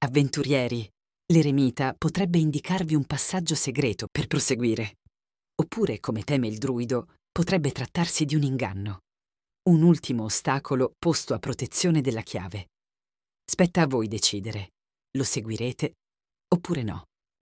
Avventurieri, l'eremita potrebbe indicarvi un passaggio segreto per proseguire. Oppure, come teme il druido, potrebbe trattarsi di un inganno. Un ultimo ostacolo posto a protezione della chiave. Spetta a voi decidere. Lo seguirete oppure no?